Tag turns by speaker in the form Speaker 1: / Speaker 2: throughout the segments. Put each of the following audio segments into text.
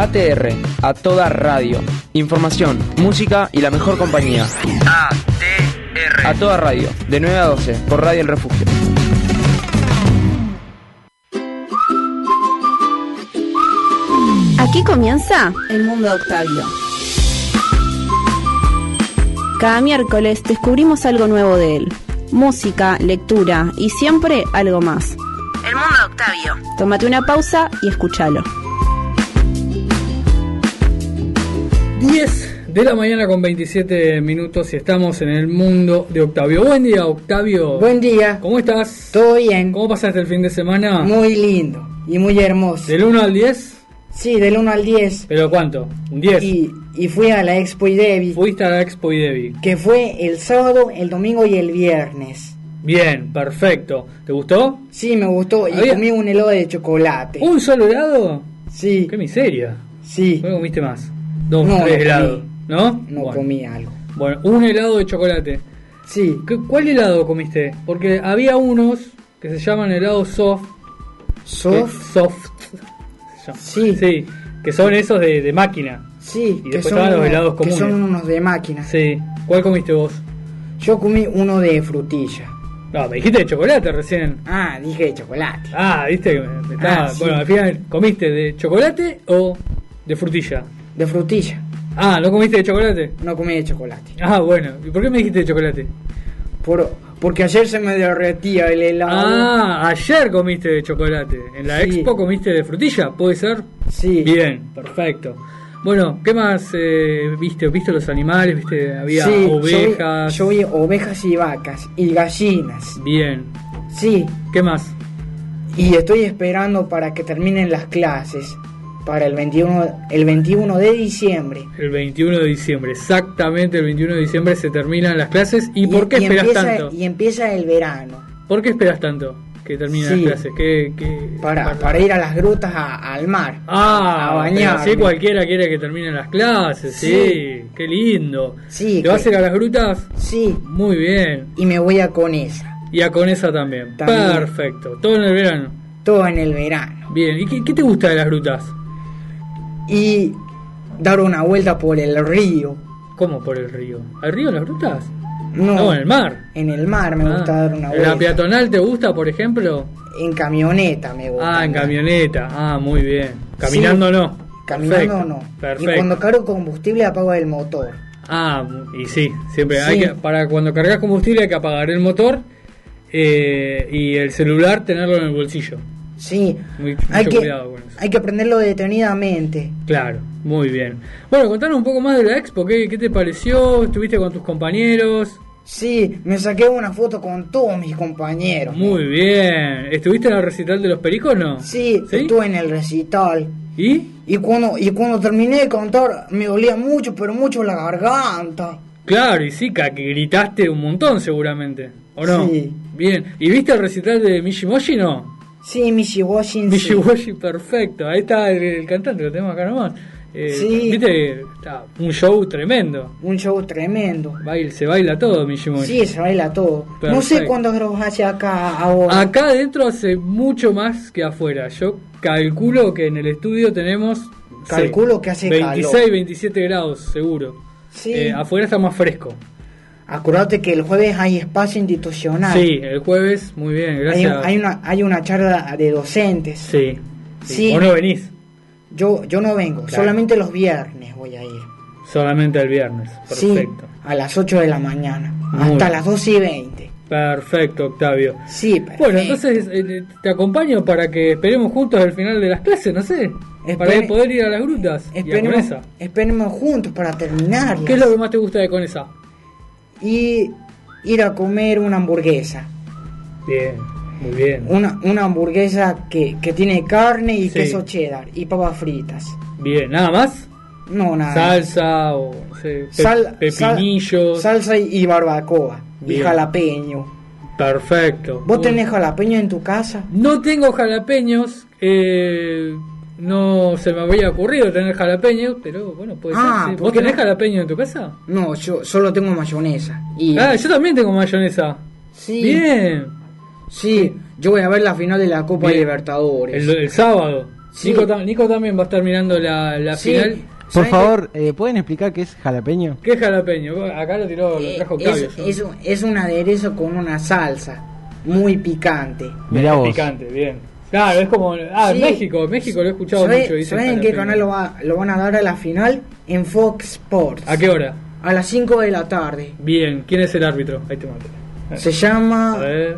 Speaker 1: ATR, a toda radio. Información, música y la mejor compañía. ATR. A toda radio, de 9 a 12, por Radio El Refugio.
Speaker 2: Aquí comienza El Mundo de Octavio. Cada miércoles descubrimos algo nuevo de él. Música, lectura y siempre algo más. El Mundo de Octavio. Tómate una pausa y escúchalo.
Speaker 3: 10 de la mañana con 27 minutos y estamos en El Mundo de Octavio. Buen día, Octavio.
Speaker 4: Buen día.
Speaker 3: ¿Cómo estás?
Speaker 4: Todo bien.
Speaker 3: ¿Cómo pasaste el fin de semana?
Speaker 4: Muy lindo y muy hermoso.
Speaker 3: ¿Del 1 al 10?
Speaker 4: Sí, del 1 al 10.
Speaker 3: ¿Pero cuánto? ¿Un 10?
Speaker 4: Y fui a la Expo IDEBI.
Speaker 3: Fuiste a la Expo IDEBI.
Speaker 4: Que fue el sábado, el domingo y el viernes.
Speaker 3: Bien, perfecto. ¿Te gustó?
Speaker 4: Sí, me gustó. Y comí un helado de chocolate.
Speaker 3: ¿Un solo helado?
Speaker 4: Sí.
Speaker 3: ¡Qué miseria!
Speaker 4: Sí.
Speaker 3: ¿No comiste más? Dos, no, 3 helados. ¿No?
Speaker 4: No comí algo.
Speaker 3: Bueno, un helado de chocolate.
Speaker 4: Sí.
Speaker 3: ¿Cuál helado comiste? Porque había unos que se llaman helados soft.
Speaker 4: ¿Soft? Sí.
Speaker 3: Sí, que son esos de máquina.
Speaker 4: Sí,
Speaker 3: y después estaban los helados comunes.
Speaker 4: Que son unos de máquina.
Speaker 3: Sí. ¿Cuál comiste vos?
Speaker 4: Yo comí uno de frutilla.
Speaker 3: No, me dijiste de chocolate recién.
Speaker 4: Ah, dije de chocolate.
Speaker 3: Ah, viste que me estaba...
Speaker 4: Sí.
Speaker 3: Bueno, al final, ¿comiste de chocolate o de frutilla?
Speaker 4: De frutilla.
Speaker 3: Ah, ¿no comiste de chocolate?
Speaker 4: No comí de chocolate.
Speaker 3: Ah, bueno. ¿Y por qué me dijiste de chocolate?
Speaker 4: Porque ayer se me derretía el helado.
Speaker 3: Ah, ayer comiste de chocolate. ¿En la Expo comiste de frutilla? ¿Puede ser?
Speaker 4: Sí.
Speaker 3: Bien, perfecto. Bueno, ¿qué más viste? ¿Viste los animales? ¿Viste? Había ovejas.
Speaker 4: Yo vi ovejas y vacas y gallinas.
Speaker 3: Bien.
Speaker 4: Sí.
Speaker 3: ¿Qué más?
Speaker 4: Y estoy esperando para que terminen las clases. Para el 21 de diciembre.
Speaker 3: El 21 de diciembre, exactamente el 21 de diciembre se terminan las clases. ¿Y por qué esperas tanto?
Speaker 4: Y empieza el verano.
Speaker 3: ¿Por qué esperas tanto que terminen las clases?
Speaker 4: Para ir a las grutas al mar.
Speaker 3: A
Speaker 4: bañar.
Speaker 3: Sí, cualquiera quiere que terminen las clases, sí. Qué lindo.
Speaker 4: Sí,
Speaker 3: ¿Te vas a ir a las grutas?
Speaker 4: Sí.
Speaker 3: Muy bien.
Speaker 4: Y me voy a Conesa.
Speaker 3: Y a Conesa también. Perfecto. ¿Todo en el verano?
Speaker 4: Todo en el verano.
Speaker 3: Bien. ¿Y qué te gusta de las grutas?
Speaker 4: Y dar una vuelta por el río.
Speaker 3: ¿Cómo por el río? ¿Al río en las grutas?
Speaker 4: No,
Speaker 3: en el mar.
Speaker 4: En el mar me gusta dar una vuelta.
Speaker 3: ¿En la peatonal te gusta, por ejemplo?
Speaker 4: En camioneta me gusta.
Speaker 3: Ah, en camioneta. Ah, muy bien. Caminando no.
Speaker 4: Caminando no.
Speaker 3: Perfecto.
Speaker 4: Y cuando cargo combustible apago el motor.
Speaker 3: Ah, y sí, siempre hay que, para cuando cargas combustible hay que apagar el motor y el celular tenerlo en el bolsillo.
Speaker 4: Sí,
Speaker 3: mucho cuidado con eso.
Speaker 4: Hay que aprenderlo detenidamente.
Speaker 3: Claro, muy bien. Bueno, contanos un poco más de la Expo. ¿Qué te pareció? ¿Estuviste con tus compañeros?
Speaker 4: Sí, me saqué una foto con todos mis compañeros.
Speaker 3: Muy bien. ¿Estuviste en el recital de los Pericos, no?
Speaker 4: Sí, estuve en el recital.
Speaker 3: Y
Speaker 4: cuando terminé de cantar me dolía mucho, pero mucho la garganta.
Speaker 3: Claro, y sí, que gritaste un montón seguramente, ¿o no?
Speaker 4: Sí.
Speaker 3: Bien. ¿Y viste el recital de Mishimoshi, no?
Speaker 4: Sí, Mishiwashi.
Speaker 3: Mishiwashi, perfecto. Ahí está el cantante, lo tenemos acá nomás.
Speaker 4: Sí.
Speaker 3: Viste, está un show tremendo.
Speaker 4: Un show tremendo.
Speaker 3: Se baila todo, Mishimoshi.
Speaker 4: Sí, se baila todo. Perfecto. No sé cuántos grados hace acá ahora.
Speaker 3: Acá adentro hace mucho más que afuera. Yo calculo que en el estudio tenemos...
Speaker 4: Calculo que hace
Speaker 3: 26,
Speaker 4: calor.
Speaker 3: 27 grados, seguro.
Speaker 4: Sí.
Speaker 3: Afuera está más fresco.
Speaker 4: Acordate que el jueves hay espacio institucional.
Speaker 3: Sí, el jueves, muy bien, gracias.
Speaker 4: Hay una charla de docentes.
Speaker 3: Sí. ¿Vos no venís?
Speaker 4: Yo no vengo, claro. Solamente los viernes voy a ir.
Speaker 3: Solamente el viernes, perfecto.
Speaker 4: Sí, a las 8 de la mañana, hasta las 12:20.
Speaker 3: Perfecto, Octavio.
Speaker 4: Sí, perfecto.
Speaker 3: Bueno, entonces te acompaño para que esperemos juntos el final de las clases, no sé. Para poder ir a las grutas y a Conesa.
Speaker 4: Esperemos juntos para terminarlas.
Speaker 3: ¿Qué es lo que más te gusta de Conesa?
Speaker 4: Y ir a comer una hamburguesa.
Speaker 3: Bien, muy bien.
Speaker 4: Una hamburguesa que tiene carne y queso cheddar y papas fritas.
Speaker 3: Bien, ¿nada más?
Speaker 4: No, nada.
Speaker 3: Salsa o no sé, pepinillos.
Speaker 4: Salsa y barbacoa.
Speaker 3: Bien.
Speaker 4: Y jalapeño.
Speaker 3: Perfecto.
Speaker 4: ¿Vos tenés jalapeño en tu casa?
Speaker 3: No tengo jalapeños. No se me había ocurrido tener jalapeños, pero bueno, puede ser. Sí. ¿Vos tenés jalapeño en tu casa?
Speaker 4: No, yo solo tengo mayonesa.
Speaker 3: Yo también tengo mayonesa.
Speaker 4: Sí.
Speaker 3: Bien.
Speaker 4: Sí, yo voy a ver la final de la Copa Libertadores.
Speaker 3: El sábado.
Speaker 4: Sí.
Speaker 3: Nico también va a estar mirando la
Speaker 4: Sí.
Speaker 3: final.
Speaker 5: Por favor, ¿pueden explicar qué es jalapeño?
Speaker 3: ¿Qué es jalapeño? Acá lo trajo Octavio.
Speaker 4: Es un aderezo con una salsa muy picante.
Speaker 5: Mirá vos.
Speaker 3: Picante, bien. Claro, es como...
Speaker 4: Sí.
Speaker 3: En México lo he escuchado mucho. Dicen
Speaker 4: ¿Saben en qué
Speaker 3: jalapeño.
Speaker 4: canal lo van a dar a la final? En Fox Sports.
Speaker 3: ¿A qué hora?
Speaker 4: A las 5 de la tarde.
Speaker 3: Bien, ¿quién es el árbitro? Ahí te mato.
Speaker 4: Se
Speaker 3: A
Speaker 4: llama
Speaker 3: ver.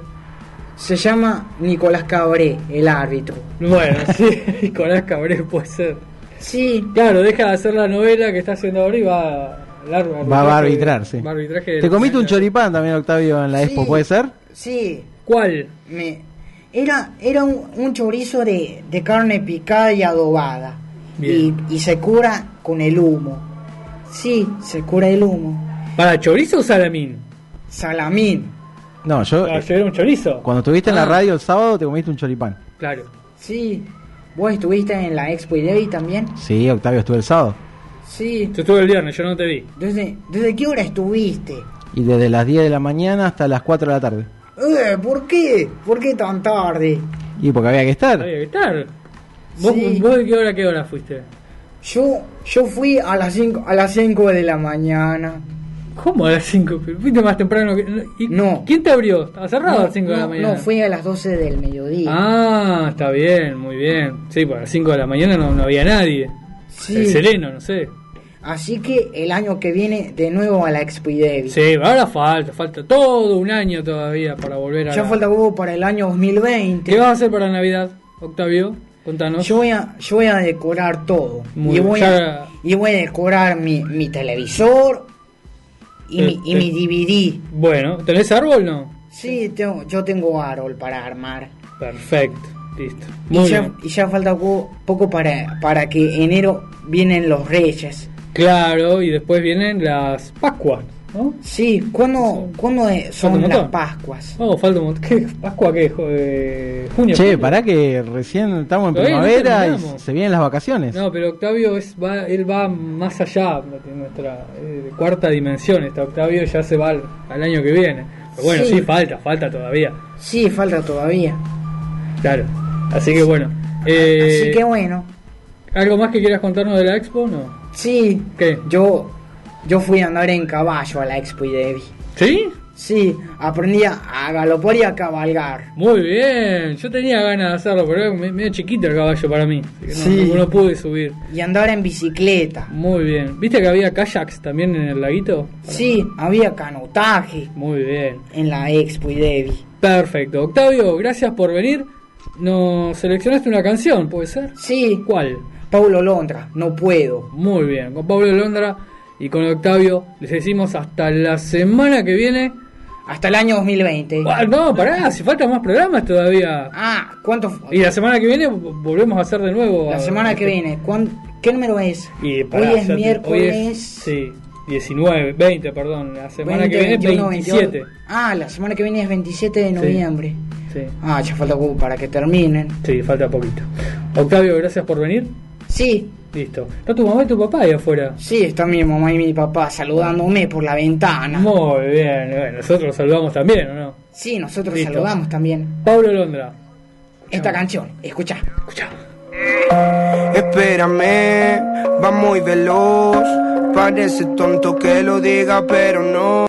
Speaker 4: Nicolás Cabré, el árbitro.
Speaker 3: Bueno, sí, Nicolás Cabré puede ser.
Speaker 4: Sí,
Speaker 3: Claro, deja de hacer la novela que está haciendo ahora y va
Speaker 5: Va a arbitrar, sí.
Speaker 3: Va a arbitraje.
Speaker 5: Te comiste un choripán también, Octavio, en la
Speaker 4: Sí.
Speaker 5: expo, ¿puede ser?
Speaker 4: sí.
Speaker 3: ¿Cuál?
Speaker 4: Era un chorizo de carne picada y adobada.
Speaker 3: Bien.
Speaker 4: Y se cura con el humo. Sí, se cura el humo.
Speaker 3: ¿Para chorizo o salamín?
Speaker 4: Salamín.
Speaker 5: No, yo...
Speaker 3: Yo era un chorizo.
Speaker 5: Cuando estuviste en la radio el sábado, te comiste un choripán.
Speaker 3: Claro.
Speaker 4: Sí. ¿Vos estuviste en la Expo Day también?
Speaker 5: Sí, Octavio, estuve el sábado.
Speaker 4: Sí.
Speaker 3: Yo estuve el viernes, yo no te vi.
Speaker 4: ¿Desde qué hora estuviste?
Speaker 5: Y desde las 10 de la mañana hasta las 4 de la tarde.
Speaker 4: ¿Por qué? ¿Por qué tan tarde?
Speaker 5: Y porque había que estar.
Speaker 3: Había que estar. ¿Vos,
Speaker 4: Sí.
Speaker 3: vos de qué hora a qué hora fuiste?
Speaker 4: Yo fui a las 5 de la mañana.
Speaker 3: ¿Cómo a las 5? ¿Fuiste más temprano que.? ¿Y
Speaker 4: No.
Speaker 3: ¿Quién te abrió? ¿Estaba cerrado a las 5 de la mañana?
Speaker 4: No, fui a las 12 del mediodía.
Speaker 3: Ah, está bien, muy bien. Sí, pues a las 5 de la mañana no había nadie.
Speaker 4: Sí.
Speaker 3: El sereno, no sé.
Speaker 4: Así que el año que viene de nuevo a la Expo Day.
Speaker 3: Sí, ahora falta todo un año todavía para volver a.
Speaker 4: Ya falta huevo para el año 2020.
Speaker 3: ¿Qué vas a hacer para Navidad, Octavio? Contanos.
Speaker 4: Yo voy a decorar todo.
Speaker 3: Muy
Speaker 4: y,
Speaker 3: bien.
Speaker 4: voy a decorar mi televisor y mi DVD.
Speaker 3: Bueno, ¿tenés árbol o no?
Speaker 4: Sí, yo tengo árbol para armar.
Speaker 3: Perfecto, listo.
Speaker 4: Y
Speaker 3: Muy
Speaker 4: ya,
Speaker 3: bien.
Speaker 4: y ya falta poco para que enero vienen los Reyes.
Speaker 3: Claro, y después vienen las Pascuas, ¿no?
Speaker 4: Sí, ¿cuándo
Speaker 3: Falta
Speaker 4: son
Speaker 3: un
Speaker 4: las
Speaker 3: montón.
Speaker 4: Pascuas?
Speaker 3: Oh, falta un montón. ¿Qué? ¿Pascua qué? Junio.
Speaker 5: Che,
Speaker 3: julio.
Speaker 5: pará que recién estamos en
Speaker 3: Todavía no
Speaker 5: primavera y
Speaker 3: terminamos.
Speaker 5: se vienen las vacaciones.
Speaker 3: No, pero Octavio él va más allá de nuestra cuarta dimensión. Octavio ya se va al año que viene. Pero bueno, sí, falta todavía.
Speaker 4: Sí, falta todavía.
Speaker 3: Claro. Así que bueno.
Speaker 4: Así que bueno.
Speaker 3: ¿Algo más que quieras contarnos de la expo? No.
Speaker 4: Sí,
Speaker 3: ¿Qué?
Speaker 4: yo fui a andar en caballo a la Expo Day.
Speaker 3: ¿Sí?
Speaker 4: Sí, aprendí a galopar y a cabalgar.
Speaker 3: Muy bien. Yo tenía ganas de hacerlo, pero era medio chiquito el caballo para mí. Así que
Speaker 4: Sí.
Speaker 3: no pude subir.
Speaker 4: Y andar en bicicleta.
Speaker 3: Muy bien. ¿Viste que había kayaks también en el laguito?
Speaker 4: Sí, había canotaje
Speaker 3: Muy bien.
Speaker 4: en la Expo Day.
Speaker 3: Perfecto. Octavio, gracias por venir. Nos seleccionaste una canción, ¿puede ser?
Speaker 4: Sí,
Speaker 3: ¿Cuál?
Speaker 4: Paulo Londra, no puedo.
Speaker 3: Muy bien. Con Pablo Londra y con Octavio les decimos hasta la semana que viene.
Speaker 4: Hasta el año 2020.
Speaker 3: Ah, no, pará, si faltan más programas todavía.
Speaker 4: ¿Cuánto?
Speaker 3: Y la semana que viene volvemos a hacer de nuevo.
Speaker 4: La semana que viene. ¿Qué número es?
Speaker 3: Y pará,
Speaker 4: hoy es
Speaker 3: ya
Speaker 4: miércoles.
Speaker 3: hoy es, sí, 20, perdón. La semana
Speaker 4: 20,
Speaker 3: que viene
Speaker 4: 21,
Speaker 3: 27.
Speaker 4: 22. La semana que viene es 27 de noviembre.
Speaker 3: Sí,
Speaker 4: Ya falta poco para que terminen.
Speaker 3: sí, falta poquito. Octavio, gracias por venir.
Speaker 4: Sí,
Speaker 3: Listo. ¿Está tu mamá y tu papá ahí afuera?
Speaker 4: sí, está mi mamá y mi papá saludándome por la ventana.
Speaker 3: Muy bien, bueno, nosotros los saludamos también, ¿o no?
Speaker 4: Sí, nosotros
Speaker 3: Listo.
Speaker 4: saludamos también.
Speaker 3: Pablo Londra.
Speaker 4: Esta canción, escucha.
Speaker 3: Escuchá.
Speaker 6: Espérame, va muy veloz. Parece tonto que lo diga, pero no.